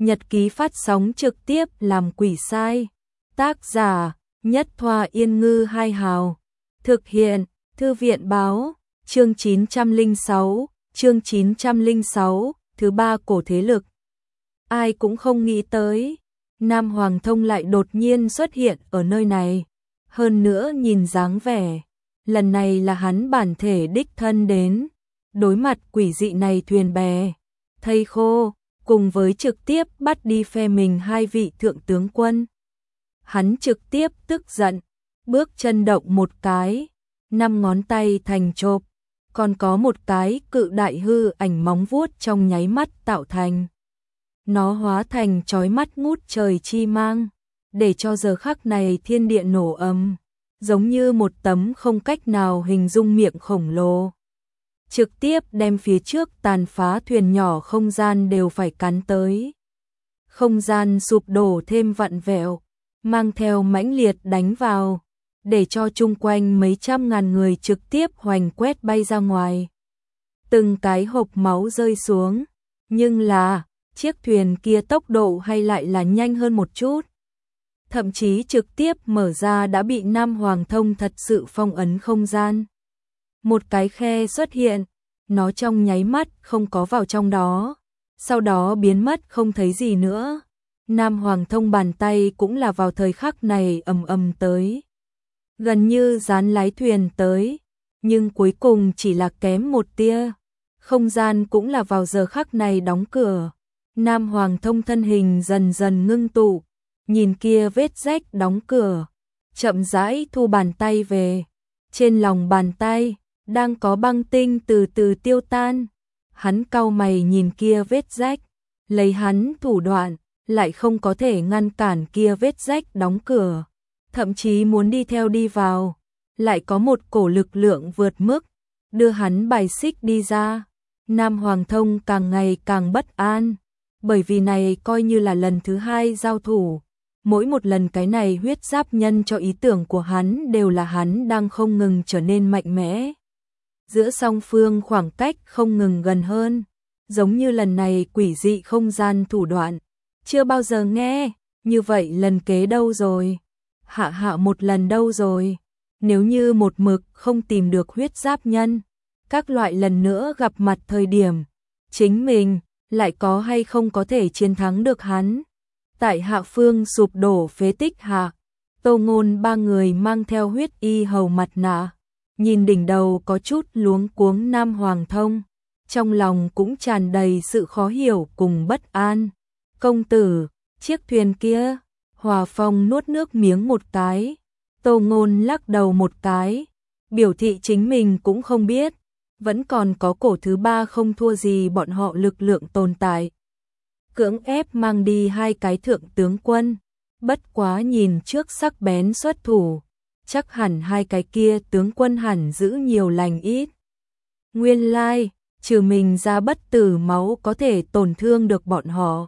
Nhật ký phát sóng trực tiếp làm quỷ sai. Tác giả Nhất Thoa Yên Ngư Hai Hào. Thực hiện Thư viện báo. Chương 906, thứ ba cổ thế lực. Ai cũng không nghĩ tới, Nam Hoàng Thông lại đột nhiên xuất hiện ở nơi này. Hơn nữa nhìn dáng vẻ, lần này là hắn bản thể đích thân đến. Đối mặt quỷ dị này thuyền bè, thây khô, cùng với trực tiếp bắt đi phe mình hai vị thượng tướng quân. Hắn trực tiếp tức giận, bước chân động một cái, 5 ngón tay thành chộp, còn có một cái cự đại hư ảnh móng vuốt trong nháy mắt tạo thành. Nó hóa thành chói mắt ngút trời chi mang, để cho giờ khắc này thiên địa nổ ầm, giống như một tấm không cách nào hình dung miệng khổng lồ. Trực tiếp đem phía trước tàn phá thuyền nhỏ không gian đều phải cắn tới. Không gian sụp đổ thêm vặn vẹo, mang theo mãnh liệt đánh vào, để cho chung quanh mấy trăm ngàn người trực tiếp hoành quét bay ra ngoài. Từng cái hộp máu rơi xuống, nhưng là chiếc thuyền kia tốc độ hay lại là nhanh hơn một chút. Thậm chí trực tiếp mở ra đã bị Nam Hoàng Thông thật sự phong ấn không gian. Một cái khe xuất hiện, nó trong nháy mắt không có vào trong đó, sau đó biến mất không thấy gì nữa. Nam Hoàng Thông bàn tay cũng là vào thời khắc này ầm ầm tới, gần như dán lái thuyền tới, nhưng cuối cùng chỉ là kém một tia. Không gian cũng là vào giờ khắc này đóng cửa. Nam Hoàng Thông thân hình dần dần ngưng tụ, nhìn kia vết rách đóng cửa, chậm rãi thu bàn tay về. Trên lòng bàn tay đang có băng tinh từ từ tiêu tan. Hắn cau mày nhìn kia vết rách, lấy hắn thủ đoạn lại không có thể ngăn cản kia vết rách đóng cửa, thậm chí muốn đi theo đi vào, lại có một cổ lực lượng vượt mức đưa hắn bài xích đi ra. Nam Hoàng Thông càng ngày càng bất an, bởi vì này coi như là lần thứ hai giao thủ. Mỗi một lần cái này huyết giáp nhân cho ý tưởng của hắn đều là hắn đang không ngừng trở nên mạnh mẽ. Giữa song phương khoảng cách không ngừng gần hơn, giống như lần này quỷ dị không gian thủ đoạn. Chưa bao giờ nghe, như vậy lần kế đâu rồi? Hạ một lần đâu rồi? Nếu như một mực không tìm được huyết giáp nhân, các loại lần nữa gặp mặt thời điểm, chính mình lại có hay không có thể chiến thắng được hắn? Tại hạ phương sụp đổ phế tích hạ, Tô Ngôn ba người mang theo huyết y hầu mặt nạ, nhìn đỉnh đầu có chút luống cuống Nam Hoàng Thông, trong lòng cũng tràn đầy sự khó hiểu cùng bất an. Công tử, chiếc thuyền kia. Hòa Phong nuốt nước miếng một cái, Tô Ngôn lắc đầu một cái, biểu thị chính mình cũng không biết, vẫn còn có cổ thứ ba không thua gì bọn họ lực lượng tồn tại. Cưỡng ép mang đi hai cái thượng tướng quân, bất quá nhìn trước sắc bén xuất thủ, chắc hẳn hai cái kia tướng quân hẳn giữ nhiều lành ít. Nguyên lai, trừ mình ra bất tử máu có thể tổn thương được bọn họ.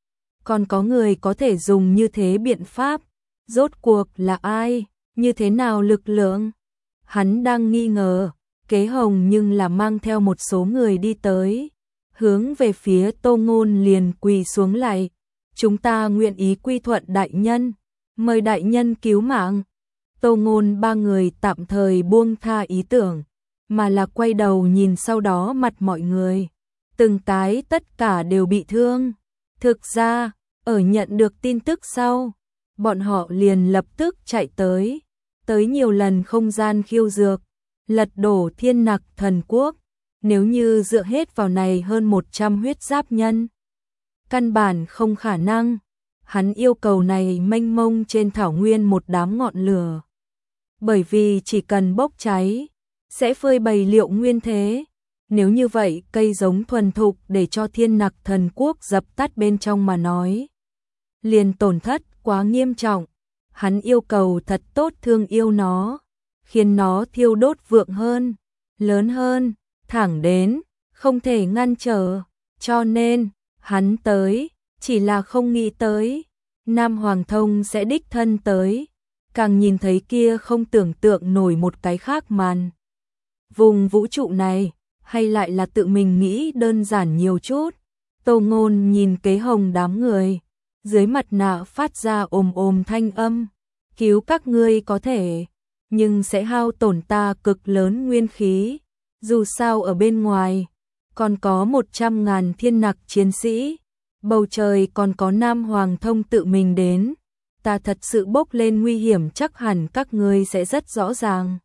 Còn có người có thể dùng như thế biện pháp, rốt cuộc là ai, như thế nào lực lượng? Hắn đang nghi ngờ, Kế Hồng nhưng là mang theo một số người đi tới, hướng về phía Tô Ngôn liền quỳ xuống lại. Chúng ta nguyện ý quy thuận đại nhân, mời đại nhân cứu mạng. Tô Ngôn ba người tạm thời buông tha ý tưởng, mà là quay đầu nhìn sau đó mặt mọi người. Từng cái tất cả đều bị thương. Thực ra, ở nhận được tin tức sau, bọn họ liền lập tức chạy tới nhiều lần không gian khiêu dược, lật đổ Thiên Nặc Thần Quốc. Nếu như dựa hết vào này hơn 100 huyết giáp nhân, căn bản không khả năng. Hắn yêu cầu này mênh mông trên thảo nguyên một đám ngọn lửa, bởi vì chỉ cần bốc cháy sẽ phơi bày liệu nguyên thế. Nếu như vậy cây giống thuần thục để cho Thiên Nặc Thần Quốc dập tắt bên trong mà nói, liền tổn thất quá nghiêm trọng. Hắn yêu cầu thật tốt thương yêu nó, khiến nó thiêu đốt vượng hơn, lớn hơn, thẳng đến không thể ngăn trở. Cho nên hắn tới, chỉ là không nghĩ tới Nam Hoàng Thông sẽ đích thân tới. Càng nhìn thấy kia không tưởng tượng nổi một cái khác màn. Vùng vũ trụ này hay lại là tự mình nghĩ đơn giản nhiều chút. Tô Ngôn nhìn Kế Hồng đám người, dưới mặt nạ phát ra ồm ồm thanh âm, cứu các ngươi có thể, nhưng sẽ hao tổn ta cực lớn nguyên khí, dù sao ở bên ngoài còn có 100.000 thiên nặc chiến sĩ, bầu trời còn có Nam Hoàng Thông tự mình đến, ta thật sự bốc lên nguy hiểm chắc hẳn các ngươi sẽ rất rõ ràng.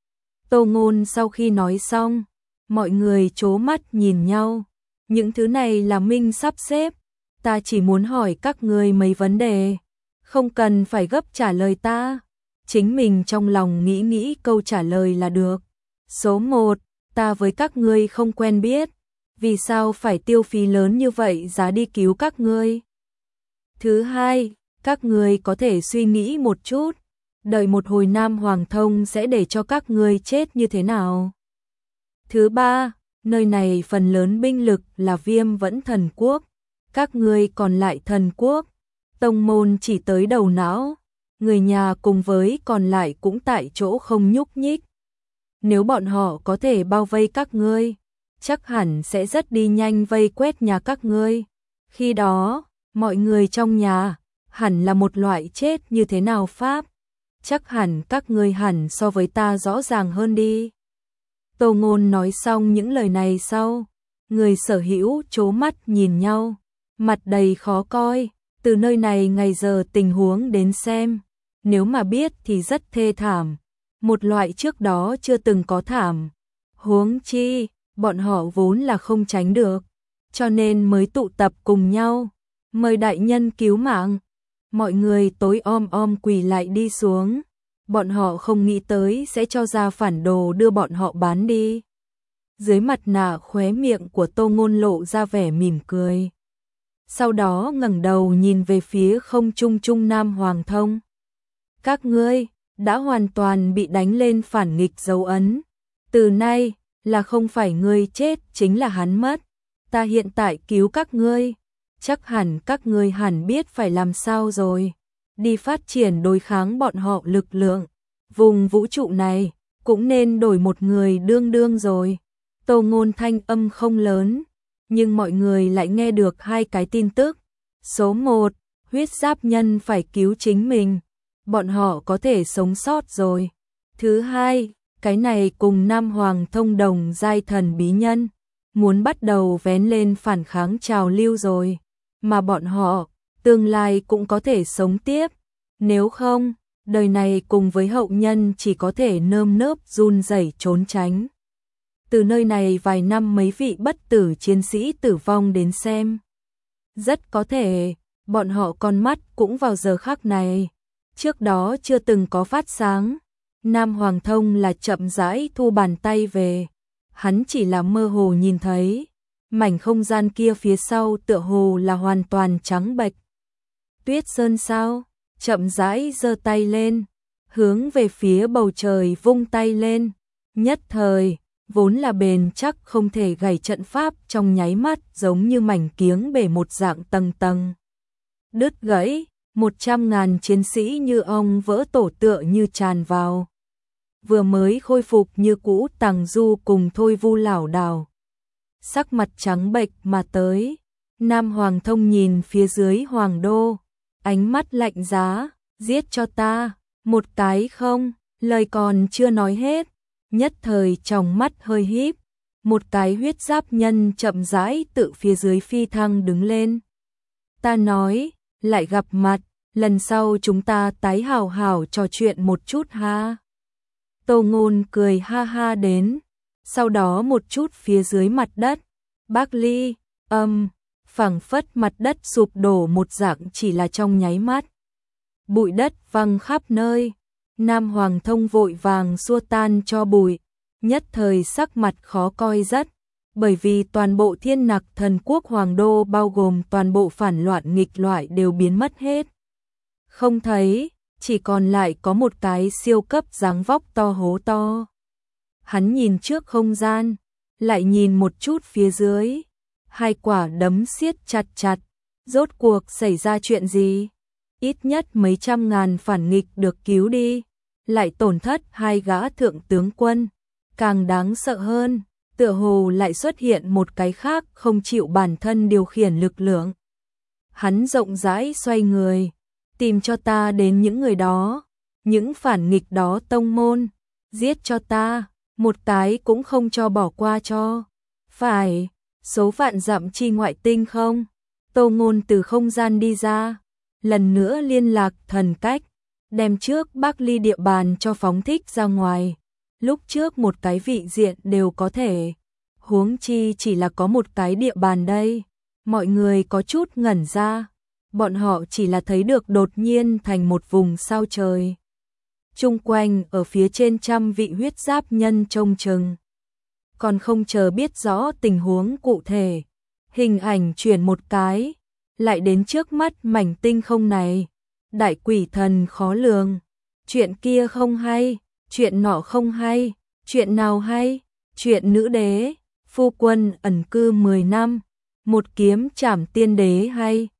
Tô Ngôn sau khi nói xong, mọi người trố mắt nhìn nhau, những thứ này là Minh sắp xếp, ta chỉ muốn hỏi các ngươi mấy vấn đề, không cần phải gấp trả lời ta, chính mình trong lòng nghĩ câu trả lời là được. Số 1, ta với các ngươi không quen biết, vì sao phải tiêu phí lớn như vậy giá đi cứu các ngươi? Thứ hai, các ngươi có thể suy nghĩ một chút, đợi một hồi Nam Hoàng Thông sẽ để cho các ngươi chết như thế nào? Thứ ba, nơi này phần lớn binh lực là Viêm Vẫn Thần Quốc, các ngươi còn lại thần quốc, tông môn chỉ tới đầu não, người nhà cùng với còn lại cũng tại chỗ không nhúc nhích. Nếu bọn họ có thể bao vây các ngươi, chắc hẳn sẽ rất đi nhanh vây quét nhà các ngươi. Khi đó, mọi người trong nhà hẳn là một loại chết như thế nào pháp, chắc hẳn các ngươi hẳn so với ta rõ ràng hơn đi. Tô Ngôn nói xong những lời này sau, người sở hữu trố mắt nhìn nhau, mặt đầy khó coi, từ nơi này ngày giờ tình huống đến xem, nếu mà biết thì rất thê thảm, một loại trước đó chưa từng có thảm. Huống chi, bọn họ vốn là không tránh được, cho nên mới tụ tập cùng nhau, mời đại nhân cứu mạng. Mọi người tối om quỳ lại đi xuống, bọn họ không nghĩ tới sẽ cho ra phản đồ đưa bọn họ bán đi. Dưới mặt nạ khóe miệng của Tô Ngôn lộ ra vẻ mỉm cười. Sau đó ngẩng đầu nhìn về phía không trung Trung Nam Hoàng Thông. Các ngươi đã hoàn toàn bị đánh lên phản nghịch dấu ấn. Từ nay là không phải ngươi chết chính là hắn mất. Ta hiện tại cứu các ngươi, chắc hẳn các ngươi hẳn biết phải làm sao rồi. Đi phát triển đối kháng bọn họ lực lượng. Vùng vũ trụ này cũng nên đổi một người đương rồi. Tô Ngôn thanh âm không lớn, nhưng mọi người lại nghe được hai cái tin tức. Số 1, huyết giáp nhân phải cứu chính mình, bọn họ có thể sống sót rồi. Thứ hai, cái này cùng Nam Hoàng Thông đồng giai thần bí nhân, muốn bắt đầu vén lên phản kháng trào lưu rồi, mà bọn họ tương lai cũng có thể sống tiếp, nếu không, đời này cùng với hậu nhân chỉ có thể nơm nớp run rẩy trốn tránh. Từ nơi này vài năm mấy vị bất tử chiến sĩ tử vong đến xem. Rất có thể, bọn họ con mắt cũng vào giờ khắc này, trước đó chưa từng có phát sáng. Nam Hoàng Thông là chậm rãi thu bàn tay về, hắn chỉ là mơ hồ nhìn thấy, mảnh không gian kia phía sau tựa hồ là hoàn toàn trắng bệch. Tuyết Sơn sao? Chậm rãi giơ tay lên, hướng về phía bầu trời vung tay lên, nhất thời, vốn là bền chắc không thể gảy trận pháp trong nháy mắt giống như mảnh kiếng bể một dạng tầng tầng. Đứt gãy, 100.000 chiến sĩ như ong vỡ tổ tựa như tràn vào. Vừa mới khôi phục như cũ Tằng Du cùng Thôi Vu lảo đảo, sắc mặt trắng bệch mà tới. Nam Hoàng Thông nhìn phía dưới Hoàng Đô, ánh mắt lạnh giá, giết cho ta, một cái không, lời còn chưa nói hết, nhất thời trong mắt hơi híp, một cái huyết giáp nhân chậm rãi tự phía dưới phi thăng đứng lên. Ta nói, lại gặp mặt, lần sau chúng ta tái hào hào trò chuyện một chút ha. Tô Ngôn cười ha ha đến, sau đó một chút phía dưới mặt đất, Bác Ly, phảng phất mặt đất sụp đổ một dạng chỉ là trong nháy mắt. Bụi đất văng khắp nơi, Nam Hoàng Thông vội vàng xua tan cho bụi, nhất thời sắc mặt khó coi rất, bởi vì toàn bộ Thiên Nặc Thần Quốc Hoàng Đô bao gồm toàn bộ phản loạn nghịch loại đều biến mất hết. Không thấy, chỉ còn lại có một cái siêu cấp dáng vóc to hố to. Hắn nhìn trước không gian, lại nhìn một chút phía dưới, hai quả đấm siết chặt chặt, rốt cuộc xảy ra chuyện gì? Ít nhất mấy trăm ngàn phản nghịch được cứu đi, lại tổn thất hai gã thượng tướng quân, càng đáng sợ hơn, tựa hồ lại xuất hiện một cái khác không chịu bản thân điều khiển lực lượng. Hắn rộng rãi xoay người, tìm cho ta đến những người đó, những phản nghịch đó tông môn, giết cho ta, một cái cũng không cho bỏ qua cho. Phải, số vạn dặm chi ngoại tinh không? Tô Ngôn từ không gian đi ra, lần nữa liên lạc thần cách, đem trước Bắc Ly địa bàn cho phóng thích ra ngoài. Lúc trước một cái vị diện đều có thể, huống chi chỉ là có một cái địa bàn đây. Mọi người có chút ngẩn ra, bọn họ chỉ là thấy được đột nhiên thành một vùng sao trời. Chung quanh ở phía trên trăm vị huyết giáp nhân trông chừng. Còn không chờ biết rõ tình huống cụ thể, hình ảnh chuyển một cái, lại đến trước mắt mảnh tinh không này. Đại quỷ thần khó lường, chuyện kia không hay, chuyện nọ không hay, chuyện nào hay, chuyện nữ đế, phu quân ẩn cư 10 năm, một kiếm trảm tiên đế hay,